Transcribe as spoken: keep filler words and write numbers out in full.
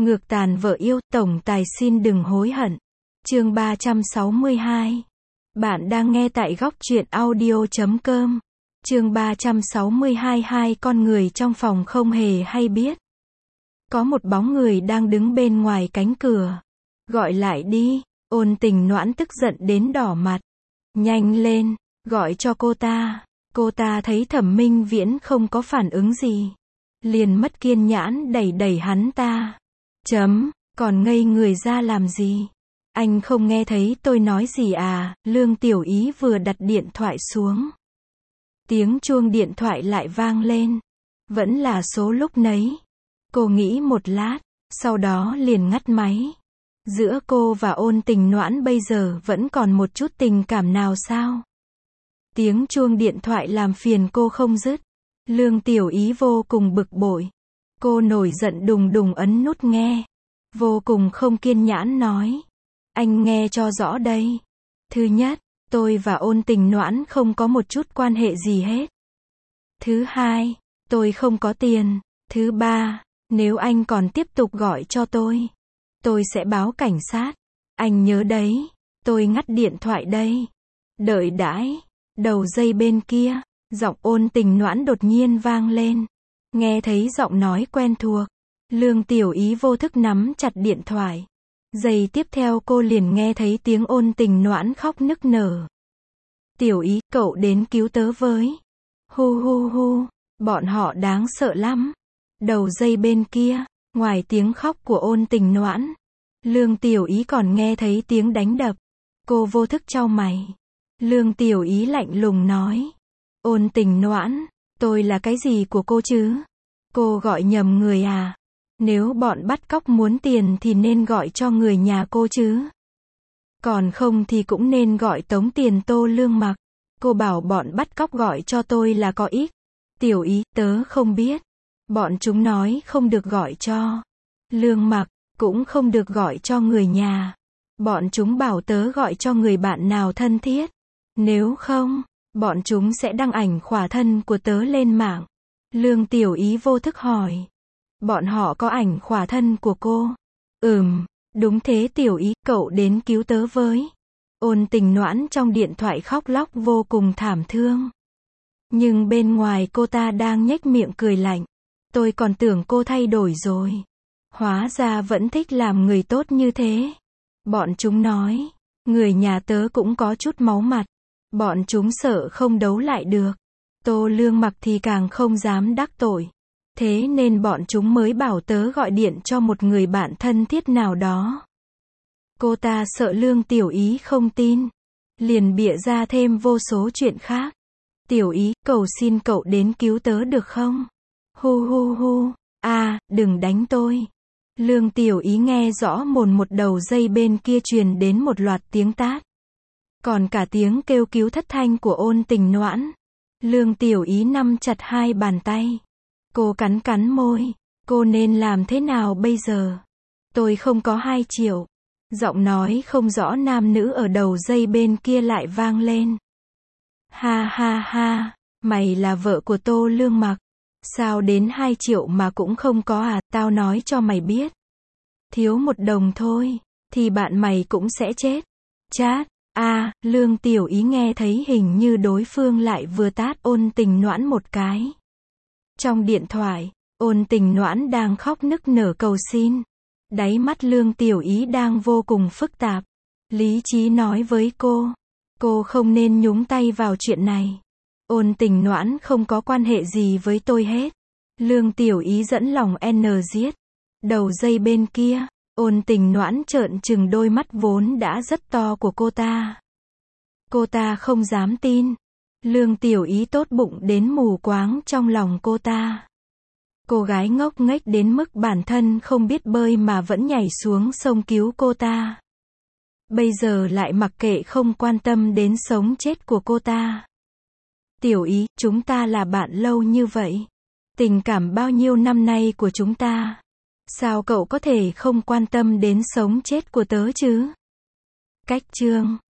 Ngược tàn vợ yêu, tổng tài xin đừng hối hận. Chương ba trăm sáu mươi hai. Bạn đang nghe tại góc truyện audio chấm com. Chương ba trăm sáu mươi hai. Hai con người trong phòng không hề hay biết. Có một bóng người đang đứng bên ngoài cánh cửa. Gọi lại đi. Ôn Tình Noãn tức giận đến đỏ mặt. Nhanh lên, gọi cho cô ta. Cô ta thấy Thẩm Minh Viễn không có phản ứng gì, liền mất kiên nhẫn đẩy đẩy hắn ta. Chấm, còn ngây người ra làm gì? Anh không nghe thấy tôi nói gì à? Lương Tiểu Ý vừa đặt điện thoại xuống. Tiếng chuông điện thoại lại vang lên. Vẫn là số lúc nấy. Cô nghĩ một lát, sau đó liền ngắt máy. Giữa cô và Ôn Tình Noãn bây giờ vẫn còn một chút tình cảm nào sao? Tiếng chuông điện thoại làm phiền cô không dứt. Lương Tiểu Ý vô cùng bực bội. Cô nổi giận đùng đùng ấn nút nghe. Vô cùng không kiên nhẫn nói. Anh nghe cho rõ đây. Thứ nhất, tôi và Ôn Tình Noãn không có một chút quan hệ gì hết. Thứ hai, tôi không có tiền. Thứ ba, nếu anh còn tiếp tục gọi cho tôi, tôi sẽ báo cảnh sát. Anh nhớ đấy, tôi ngắt điện thoại đây. Đợi đãi. Đầu dây bên kia, giọng Ôn Tình Noãn đột nhiên vang lên. Nghe thấy giọng nói quen thuộc, Lương Tiểu Ý vô thức nắm chặt điện thoại. Giây tiếp theo cô liền nghe thấy tiếng Ôn Tình Noãn khóc nức nở. Tiểu Ý, cậu đến cứu tớ với. Hu hu hu, bọn họ đáng sợ lắm. Đầu dây bên kia, ngoài tiếng khóc của Ôn Tình Noãn, Lương Tiểu Ý còn nghe thấy tiếng đánh đập. Cô vô thức chau mày. Lương Tiểu Ý lạnh lùng nói. Ôn Tình Noãn, tôi là cái gì của cô chứ? Cô gọi nhầm người à? Nếu bọn bắt cóc muốn tiền thì nên gọi cho người nhà cô chứ. Còn không thì cũng nên gọi tống tiền Tô Lương Mặc. Cô bảo bọn bắt cóc gọi cho tôi là có ích. Tiểu Ý, tớ không biết. Bọn chúng nói không được gọi cho Lương Mặc, cũng không được gọi cho người nhà. Bọn chúng bảo tớ gọi cho người bạn nào thân thiết. Nếu không, bọn chúng sẽ đăng ảnh khỏa thân của tớ lên mạng. Lương Tiểu Ý vô thức hỏi. Bọn họ có ảnh khỏa thân của cô? Ừm, đúng thế Tiểu Ý, cậu đến cứu tớ với. Ôn Tình Noãn trong điện thoại khóc lóc vô cùng thảm thương. Nhưng bên ngoài cô ta đang nhếch miệng cười lạnh. Tôi còn tưởng cô thay đổi rồi. Hóa ra vẫn thích làm người tốt như thế. Bọn chúng nói, người nhà tớ cũng có chút máu mặt. Bọn chúng sợ không đấu lại được. Tô Lương Mặc thì càng không dám đắc tội. Thế nên bọn chúng mới bảo tớ gọi điện cho một người bạn thân thiết nào đó. Cô ta sợ Lương Tiểu Ý không tin, liền bịa ra thêm vô số chuyện khác. Tiểu Ý, cầu xin cậu đến cứu tớ được không? Hu hu hu, à, đừng đánh tôi. Lương Tiểu Ý nghe rõ mồn một đầu dây bên kia truyền đến một loạt tiếng tát. Còn cả tiếng kêu cứu thất thanh của Ôn Tình Noãn. Lương Tiểu Ý nắm chặt hai bàn tay. Cô cắn cắn môi. Cô nên làm thế nào bây giờ? Tôi không có hai triệu. Giọng nói không rõ nam nữ ở đầu dây bên kia lại vang lên. Ha ha ha, mày là vợ của Tô Lương Mặc. Sao đến hai triệu mà cũng không có à? Tao nói cho mày biết. Thiếu một đồng thôi, thì bạn mày cũng sẽ chết. Chát. À, Lương Tiểu Ý nghe thấy hình như đối phương lại vừa tát Ôn Tình Noãn một cái. Trong điện thoại, Ôn Tình Noãn đang khóc nức nở cầu xin. Đáy mắt Lương Tiểu Ý đang vô cùng phức tạp. Lý trí nói với cô, cô không nên nhúng tay vào chuyện này. Ôn Tình Noãn không có quan hệ gì với tôi hết. Lương Tiểu Ý dẫn lòng N giết. Đầu dây bên kia, Ôn Tình Noãn trợn trừng đôi mắt vốn đã rất to của cô ta. Cô ta không dám tin. Lương Tiểu Ý tốt bụng đến mù quáng trong lòng cô ta. Cô gái ngốc nghếch đến mức bản thân không biết bơi mà vẫn nhảy xuống sông cứu cô ta. Bây giờ lại mặc kệ không quan tâm đến sống chết của cô ta. Tiểu Ý, chúng ta là bạn lâu như vậy. Tình cảm bao nhiêu năm nay của chúng ta. Sao cậu có thể không quan tâm đến sống chết của tớ chứ? Cách chương